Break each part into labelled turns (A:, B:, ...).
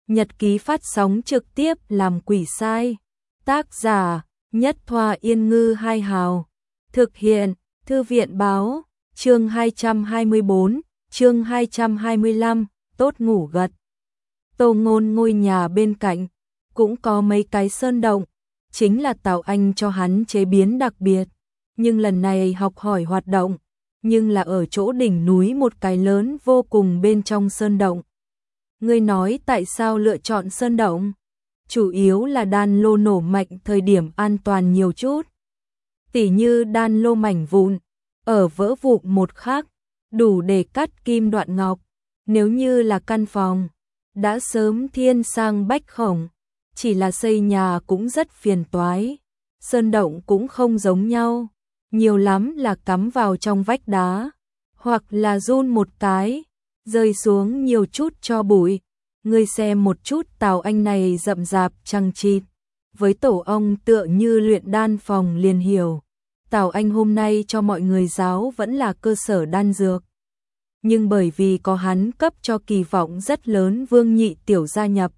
A: Nhật ký phát sóng trực tiếp làm quỷ sai. Tác giả Nhất Thoa Yên Ngư Hai Hào. Thực hiện Thư viện Báo. Chương 224, chương 225, tốt ngủ gật. Tô Ngôn ngôi nhà bên cạnh cũng có mấy cái sơn động, chính là Tào Anh cho hắn chế biến đặc biệt, nhưng lần này học hỏi hoạt động, nhưng là ở chỗ đỉnh núi một cái lớn vô cùng bên trong sơn động. Ngươi nói tại sao lựa chọn sơn động? Chủ yếu là đan lô nổ mạnh thời điểm an toàn nhiều chút. Tỉ như đan lô mảnh vụn, ở vỡ vụn một khắc, đủ để cắt kim đoạn ngọc. Nếu như là căn phòng, đã sớm thiên sang bách khổng, chỉ là xây nhà cũng rất phiền toái. Sơn động cũng không giống nhau, nhiều lắm là cắm vào trong vách đá, hoặc là run một cái, rơi xuống nhiều chút cho bụi. Ngươi xem một chút Tào Anh này rậm rạp chằng chịt, với tổ ong tựa như luyện đan phòng liền hiểu. Tào Anh hôm nay cho mọi người giáo vẫn là cơ sở đan dược. Nhưng bởi vì có hắn cấp cho kỳ vọng rất lớn Vương Nhị Tiểu gia nhập.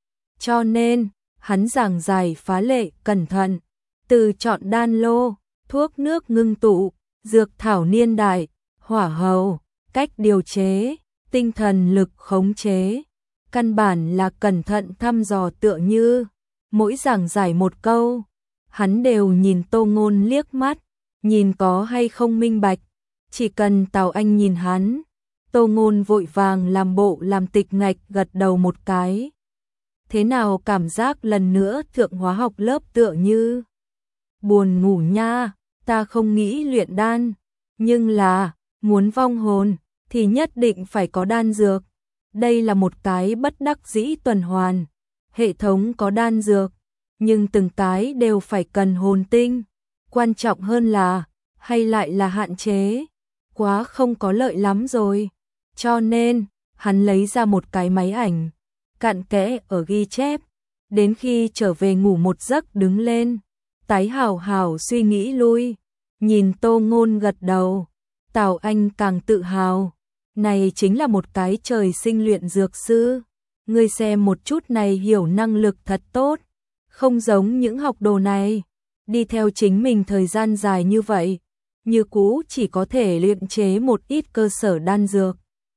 A: Cho nên, hắn giảng giải phá lệ, cẩn thận, từ chọn đan lô, thuốc nước ngưng tụ, dược thảo niên đại, hỏa hầu, cách điều chế, tinh thần lực khống chế. Căn bản là cẩn thận thăm dò tựa như, mỗi giảng giải một câu, hắn đều nhìn Tô Ngôn liếc mắt, nhìn có hay không minh bạch, chỉ cần Tào Anh nhìn hắn, Tô Ngôn vội vàng làm bộ làm tịch ngạch gật đầu một cái. Thế nào cảm giác lần nữa thượng hóa học lớp tựa như, buồn ngủ nha, ta không nghĩ luyện đan, nhưng là, muốn vong hồn, thì nhất định phải có đan dược. Đây là một cái bất đắc dĩ tuần hoàn, hệ thống có đan dược, nhưng từng cái đều phải cần hồn tinh, quan trọng hơn là, hay lại là hạn chế, quá không có lợi lắm rồi. Cho nên, hắn lấy ra một cái máy ảnh, cặn kẽ ở ghi chép, đến khi trở về ngủ một giấc đứng lên, tái hào hào suy nghĩ lui, nhìn Tô Ngôn gật đầu, Tào Anh càng tự hào. Này chính là một cái trời sinh luyện dược sư. Ngươi xem một chút này hiểu năng lực thật tốt. Không giống những học đồ này. Đi theo chính mình thời gian dài như vậy. Như cũ chỉ có thể luyện chế một ít cơ sở đan dược.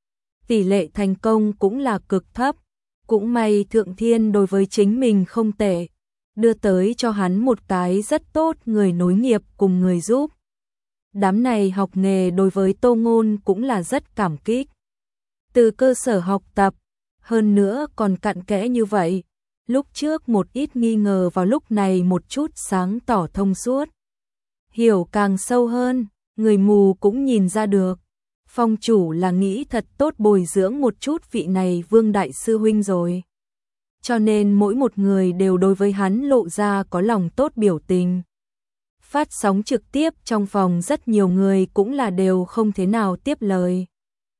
A: Tỷ lệ thành công cũng là cực thấp. Cũng may Thượng Thiên đối với chính mình không tệ. Đưa tới cho hắn một cái rất tốt người nối nghiệp cùng người giúp. Đám này học nghề đối với Tô Ngôn cũng là rất cảm kích. Từ cơ sở học tập, hơn nữa còn cặn kẽ như vậy. Lúc trước một ít nghi ngờ vào lúc này một chút sáng tỏ thông suốt. Hiểu càng sâu hơn, người mù cũng nhìn ra được. Phong chủ là nghĩ thật tốt bồi dưỡng một chút vị này Vương Đại Sư Huynh rồi. Cho nên mỗi một người đều đối với hắn lộ ra có lòng tốt biểu tình. Phát sóng trực tiếp trong phòng rất nhiều người cũng là đều không thế nào tiếp lời.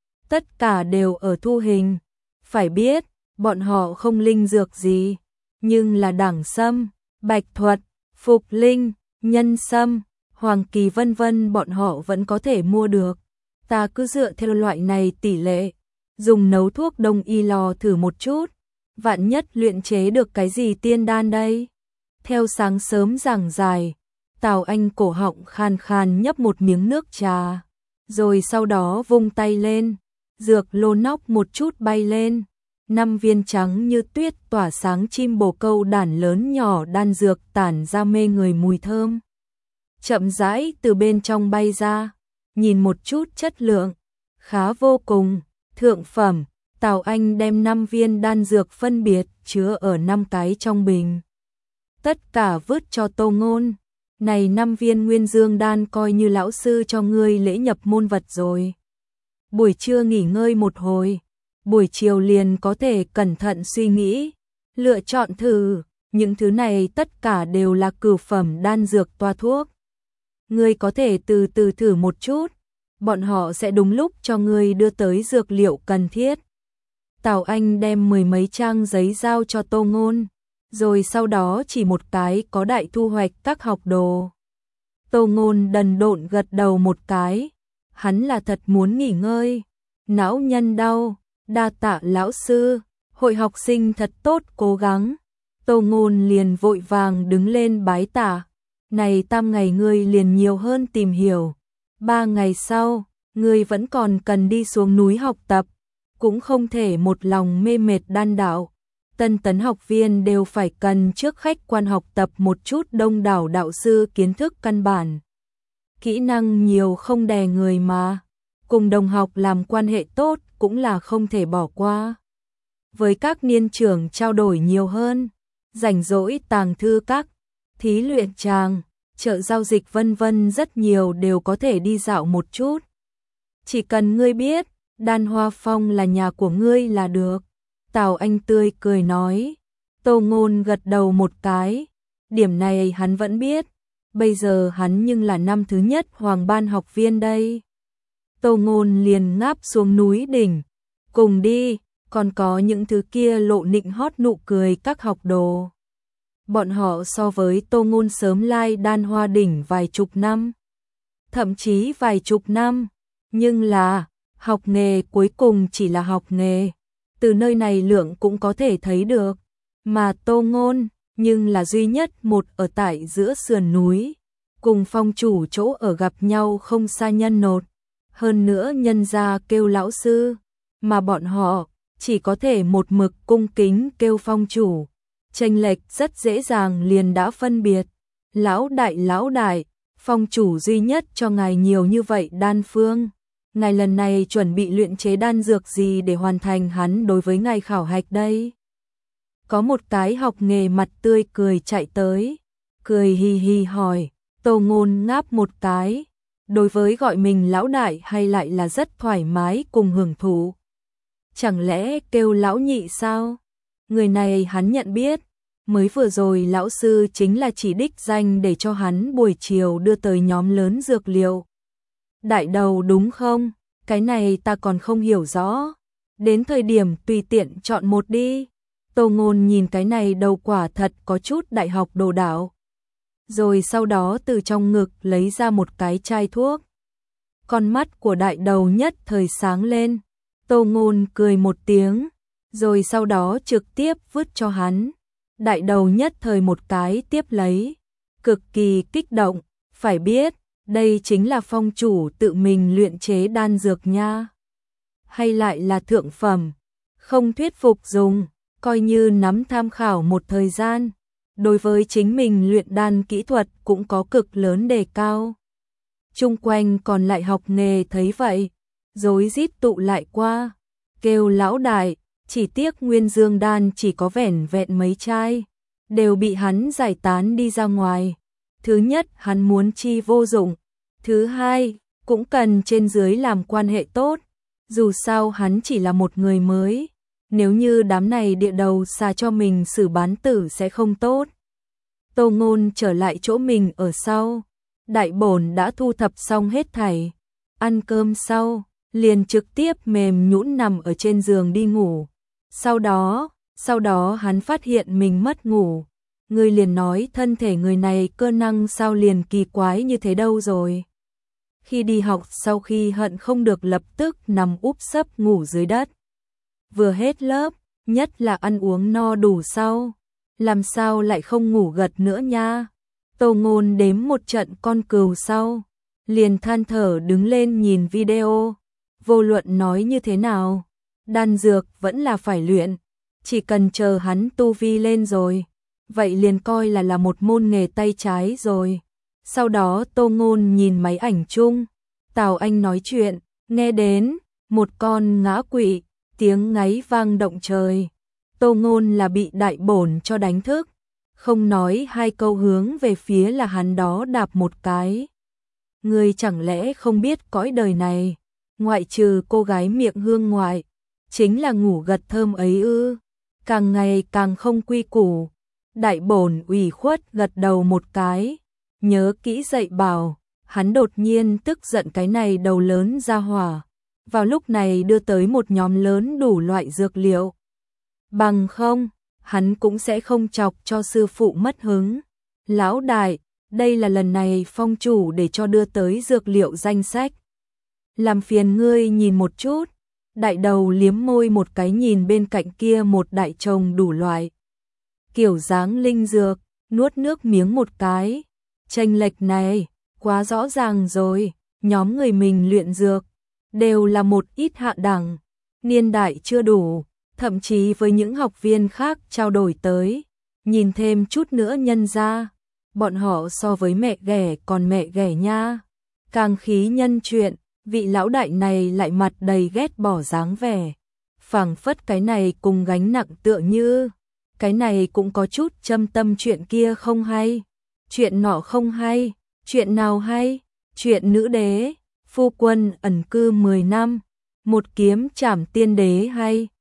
A: Tất cả đều ở thu hình. Phải biết, bọn họ không linh dược gì, nhưng là đẳng sâm, bạch thuật, phục linh, nhân sâm, hoàng kỳ vân vân bọn họ vẫn có thể mua được. Ta cứ dựa theo loại này tỷ lệ, dùng nấu thuốc đông y lò thử một chút, vạn nhất luyện chế được cái gì tiên đan đây. Theo sáng sớm giảng giải, Tào Anh cổ họng khan khan nhấp một miếng nước trà, rồi sau đó vung tay lên, dược lô nóc một chút bay lên, 5 viên trắng như tuyết tỏa sáng chim bồ câu đản lớn nhỏ đan dược tản ra mê người mùi thơm. Chậm rãi từ bên trong bay ra, nhìn một chút chất lượng, khá vô cùng, thượng phẩm. Tào Anh đem 5 viên đan dược phân biệt chứa ở 5 cái trong bình. Tất cả vứt cho Tô Ngôn. Này 5 viên nguyên dương đan coi như lão sư cho ngươi lễ nhập môn vật rồi. Buổi trưa nghỉ ngơi một hồi, buổi chiều liền có thể cẩn thận suy nghĩ, lựa chọn thử, những thứ này tất cả đều là cửu phẩm đan dược toa thuốc. Ngươi có thể từ từ thử một chút, bọn họ sẽ đúng lúc cho ngươi đưa tới dược liệu cần thiết. Tào Anh đem 10 mấy trang giấy giao cho Tô Ngôn. Rồi sau đó chỉ một cái có đại thu hoạch các học đồ. Tô Ngôn đần độn gật đầu một cái, hắn là thật muốn nghỉ ngơi, não nhân đau, đa tạ lão sư, Hội học sinh thật tốt cố gắng. Tô Ngôn liền vội vàng đứng lên bái tạ. Này tam ngày ngươi liền nhiều hơn tìm hiểu. 3 ngày sau, ngươi vẫn còn cần đi xuống núi học tập. Cũng không thể một lòng mê mệt đan đạo. Tân tấn học viên đều phải cần trước khách quan học tập một chút đông đảo đạo sư kiến thức căn bản. Kỹ năng nhiều không đè người mà. Cùng đồng học làm quan hệ tốt cũng là không thể bỏ qua. Với các niên trưởng trao đổi nhiều hơn. Rảnh rỗi tàng thư các, thí luyện tràng, chợ giao dịch vân vân rất nhiều đều có thể đi dạo một chút. Chỉ cần ngươi biết, Đan Hoa Phong là nhà của ngươi là được. Tào Anh tươi cười nói. Tô Ngôn gật đầu một cái. Điểm này hắn vẫn biết. Bây giờ hắn nhưng là năm thứ nhất Hoàng Ban học viên đây. Tô Ngôn liền ngáp xuống núi đỉnh. Cùng đi, còn có những thứ kia lộ nịnh hót nụ cười các học đồ. Bọn họ so với Tô Ngôn sớm lai Đan Hoa đỉnh vài chục năm. Thậm chí vài chục năm. Nhưng là, học nghề cuối cùng chỉ là học nghề. Từ nơi này lượng cũng có thể thấy được. Mà Tô Ngôn, nhưng là duy nhất một ở tại giữa sườn núi. Cùng phong chủ chỗ ở gặp nhau không xa nhân nột. Hơn nữa nhân gia kêu lão sư. Mà bọn họ, chỉ có thể một mực cung kính kêu phong chủ. Chênh lệch rất dễ dàng liền đã phân biệt. Lão đại, phong chủ duy nhất cho ngài nhiều như vậy đan phương. Ngài lần này chuẩn bị luyện chế đan dược gì để hoàn thành hắn đối với ngài khảo hạch đây? Có một cái học nghề mặt tươi cười chạy tới, cười hì hì hỏi. Tô Ngôn ngáp một cái. Đối với gọi mình lão đại hay lại là rất thoải mái cùng hưởng thụ. Chẳng lẽ kêu lão nhị sao? Người này hắn nhận biết. Mới vừa rồi lão sư chính là chỉ đích danh để cho hắn buổi chiều đưa tới nhóm lớn dược liệu. Đại đầu đúng không? Cái này ta còn không hiểu rõ. Đến thời điểm tùy tiện chọn một đi. Tô Ngôn nhìn cái này đầu quả thật có chút đại học đồ đảo. Rồi sau đó từ trong ngực lấy ra một cái chai thuốc. Con mắt của đại đầu nhất thời sáng lên. Tô Ngôn cười một tiếng. Rồi sau đó trực tiếp vứt cho hắn. Đại đầu nhất thời một cái tiếp lấy. Cực kỳ kích động. Phải biết, đây chính là phong chủ tự mình luyện chế đan dược nha. Hay lại là thượng phẩm. Không thuyết phục dùng. Coi như nắm tham khảo một thời gian. Đối với chính mình luyện đan kỹ thuật cũng có cực lớn đề cao. Chung quanh còn lại học nghề thấy vậy. Rối rít tụ lại qua. Kêu lão đại. Chỉ tiếc nguyên dương đan chỉ có vẻn vẹn mấy chai. Đều bị hắn giải tán đi ra ngoài. Thứ nhất hắn muốn chi vô dụng. Thứ hai cũng cần trên dưới làm quan hệ tốt. Dù sao hắn chỉ là một người mới. Nếu như đám này địa đầu xà cho mình xử bán tử sẽ không tốt. Tô Ngôn trở lại chỗ mình ở sau. Đại bổn đã thu thập xong hết thảy. Ăn cơm sau, liền trực tiếp mềm nhũn nằm ở trên giường đi ngủ. Sau đó hắn phát hiện mình mất ngủ. Người liền nói thân thể người này cơ năng sao liền kỳ quái như thế đâu rồi. Khi đi học sau khi hận không được lập tức nằm úp sấp ngủ dưới đất. Vừa hết lớp, nhất là ăn uống no đủ sau. Làm sao lại không ngủ gật nữa nha. Tô Ngôn đếm một trận con cừu sau. Liền than thở đứng lên nhìn video. Vô luận nói như thế nào. Đan dược vẫn là phải luyện. Chỉ cần chờ hắn tu vi lên rồi. Vậy liền coi là một môn nghề tay trái rồi. Sau đó Tô Ngôn nhìn máy ảnh chung. Tào Anh nói chuyện. Nghe đến một con ngã quỵ. Tiếng ngáy vang động trời. Tô Ngôn là bị đại bổn cho đánh thức. Không nói hai câu hướng về phía là hắn đó đạp một cái. Ngươi chẳng lẽ không biết cõi đời này. Ngoại trừ cô gái miệng hương ngoại. Chính là ngủ gật thơm ấy ư. Càng ngày càng không quy củ. Đại bổn ủy khuất gật đầu một cái. Nhớ kỹ dạy bảo. Hắn đột nhiên tức giận cái này đầu lớn ra hỏa. Vào lúc này đưa tới một nhóm lớn đủ loại dược liệu. Bằng không, hắn cũng sẽ không chọc cho sư phụ mất hứng. Lão đại, đây là lần này phong chủ để cho đưa tới dược liệu danh sách. Làm phiền ngươi nhìn một chút. Đại đầu liếm môi một cái nhìn bên cạnh kia một đại chồng đủ loại. Kiểu dáng linh dược, nuốt nước miếng một cái. Chênh lệch này, quá rõ ràng rồi, nhóm người mình luyện dược, đều là một ít hạ đẳng, niên đại chưa đủ, thậm chí với những học viên khác trao đổi tới, nhìn thêm chút nữa nhân ra, bọn họ so với mẹ ghẻ còn mẹ ghẻ nha. Càng khí nhân chuyện, vị lão đại này lại mặt đầy ghét bỏ dáng vẻ, phảng phất cái này cùng gánh nặng tựa như, cái này cũng có chút châm tâm chuyện kia không hay, chuyện nọ không hay, chuyện nào hay, chuyện nữ đế, phu quân ẩn cư 10 năm, một kiếm trảm tiên đế hay.